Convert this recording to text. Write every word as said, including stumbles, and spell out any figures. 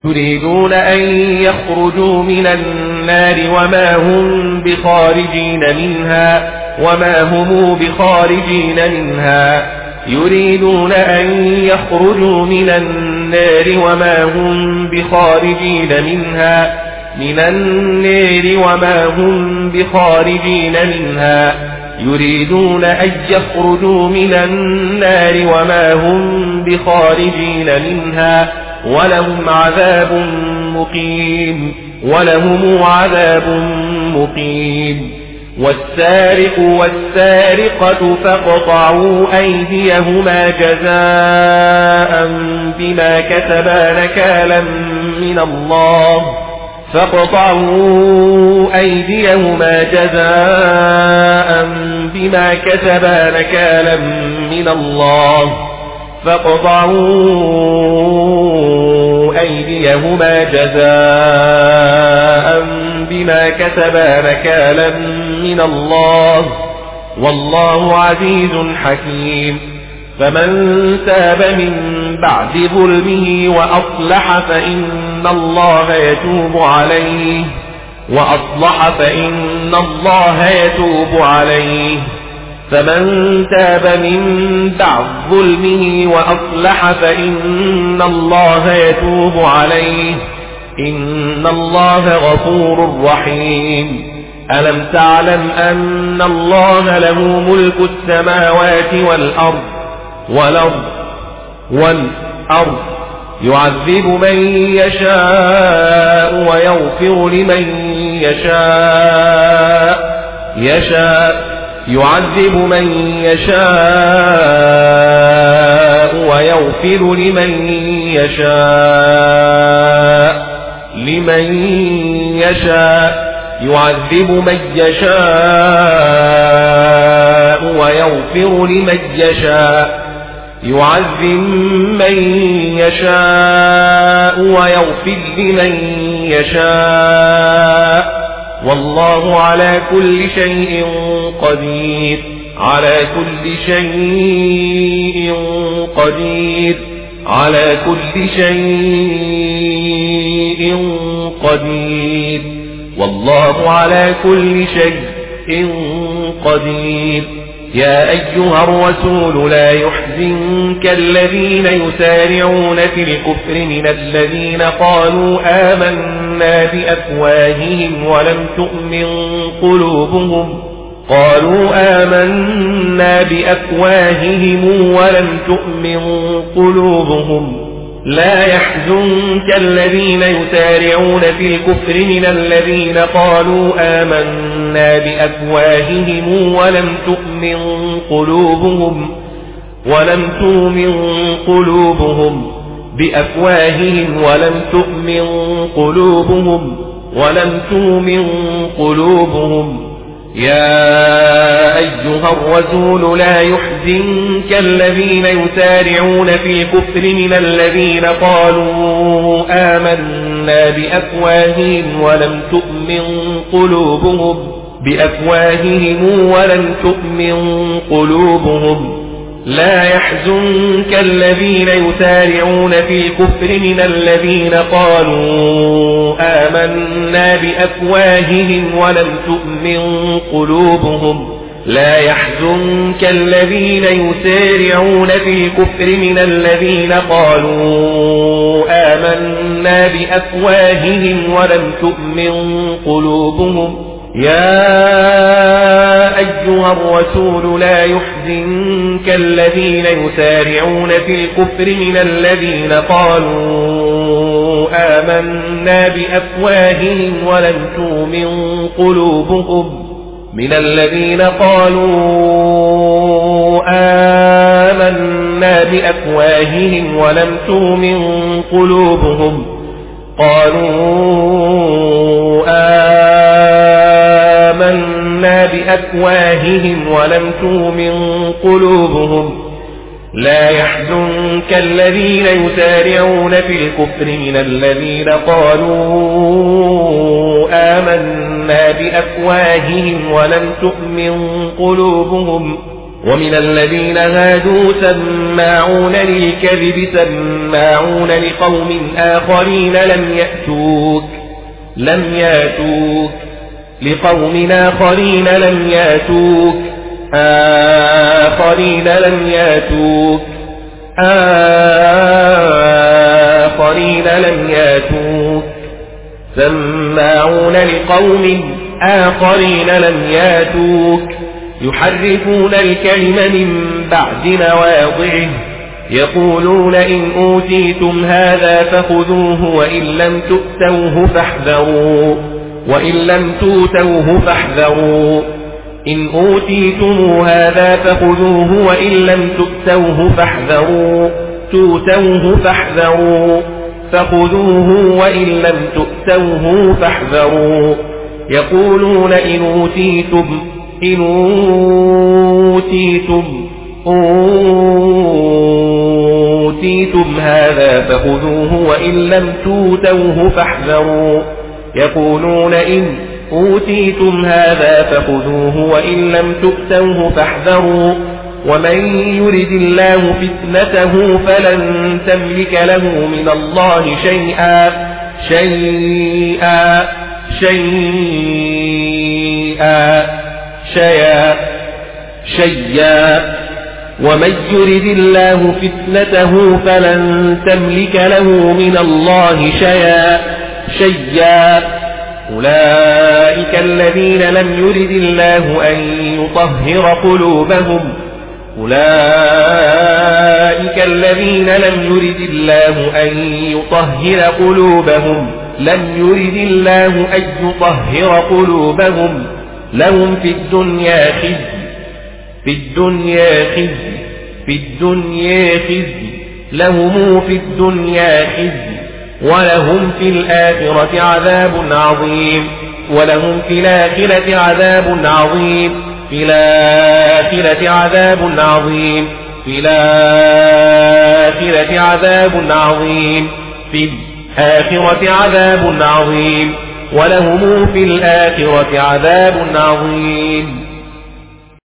يريدون أن يخرجوا من النار وما هم بخارجين منها وما هم بخارجين منها يريدون أن يخرجوا من النار وما هم بخارجين منها من النار وما هم بخارجين منها يريدون أن يخرجوا من النار وما هم بخارجين منها ولهم عذاب مقيم ولهم عذاب مقيم والسارق والسارقة فاقطعوا أيديهما جزاء بما كسبا نكالا من الله فاقطعوا أيديهما جزاء بما كسبا نكالا من الله فاقطعوا أيديهما جزاء بما كسبا نكالا من الله والله عزيز حكيم فمن تاب من بعد ظلمه وأصلح فإن الله يتوب عليه وأصلح فإن الله يتوب عليه فمن تاب من بعد ظلمه وأصلح فإن الله يتوب عليه إن الله غفور رحيم ألم تعلم أن الله له ملك السماوات والأرض والأرض والأرض يعذب من يشاء ويغفر لمن يشاء يشاء يعذب من يشاء ويغفر لمن يشاء لمن يشاء يعذب من يشاء ويغفر لمن يشاء يعذب من يشاء ويغفر لمن يشاء والله على كل شيء قدير على كل شيء قدير على كل شيء قدير والله على كل شيء قدير يا أيها الرسول لا يحزنك الذين يسارعون في الكفر من الذين قالوا آمنا بأفواههم ولم تؤمن قلوبهم قالوا آمنا بأفواههم ولم تؤمن قلوبهم لا يحزنك الذين يسارعون في الكفر من الذين قالوا آمنا بأفواههم ولم تؤمن قلوبهم ولم تؤمن قلوبهم بأفواههم ولم تؤمن قلوبهم ولم تؤمن قلوبهم يا أيها الرسول لا يحزنك الذين يسارعون في الكفر من الذين قالوا آمنا بأفواههم ولم تؤمن قلوبهم بأفواههم ولم تؤمن قلوبهم لا يحزنك الذين يسارعون في الكفر من الذين قالوا آمنا بأفواههم ولم تؤمن قلوبهم لا يحزنك الذين يسارعون في الكفر من الذين قالوا آمنا بأفواههم ولم تؤمن قلوبهم يا أيها الرسول لا يحزنك الذين يسارعون في الكفر من الذين قالوا آمنا بأفواههم ولم تؤمن قلوبهم من الذين قالوا آمنا بأفواههم ولم تؤمن قلوبهم قالوا آمنا بأفواههم ولم تؤمن قلوبهم لا يحزنك الذين يسارعون في الكفر من الذين قالوا آمنا بأفواههم ولم تؤمن قلوبهم ومن الذين هادوا سماعون للكذب سماعون سماعون لقوم آخرين لم يأتوك لم يأتوك لقوم آخرين لم يأتوك آخرين لم يأتوك آخرين لم يأتوك سماعون لقوم آخرين لم يأتوك يحرفون الكلم من بعد مواضعه يقولون إن أوتيتم هذا فخذوه وإن لم تؤتوه فاحذروا وإن لم تؤتوه فاحذروا إن أوتيتم هذا فخذوه وإن لم تؤتوه فاحذروا تؤتوه فاحذروا فخذوه وإن لم تؤتوه فاحذروا يقولون إن أوتيتم إن أوتيتم أوتيتم هذا فخذوه وإن لم توتوه فاحذروا يقولون إن أوتيتم هذا فخذوه وإن لم تؤتوه فاحذروا ومن يرد الله فتنته فلن تملك له من الله شيئا شيئا شيئا شيئا شيئا ومن يرد الله فتنته فلن تملك له من الله شيئا شيئا أولئك الذين لم يرد الله أن يطهر قلوبهم أولئك الذين لم يرد الله أن يطهر قلوبهم لم يرد الله أن يطهر قلوبهم لهم في الدنيا خزي في الدنيا خزي في الدنيا خزي لهم في الدنيا خزي ولهم في الآخرة عذاب عظيم ولهم في الآخرة عذاب عظيم في الآخرة عذاب عظيم في الآخرة عذاب عظيم في الآخرة عذاب عظيم ولهم في الآخرة عذاب عظيم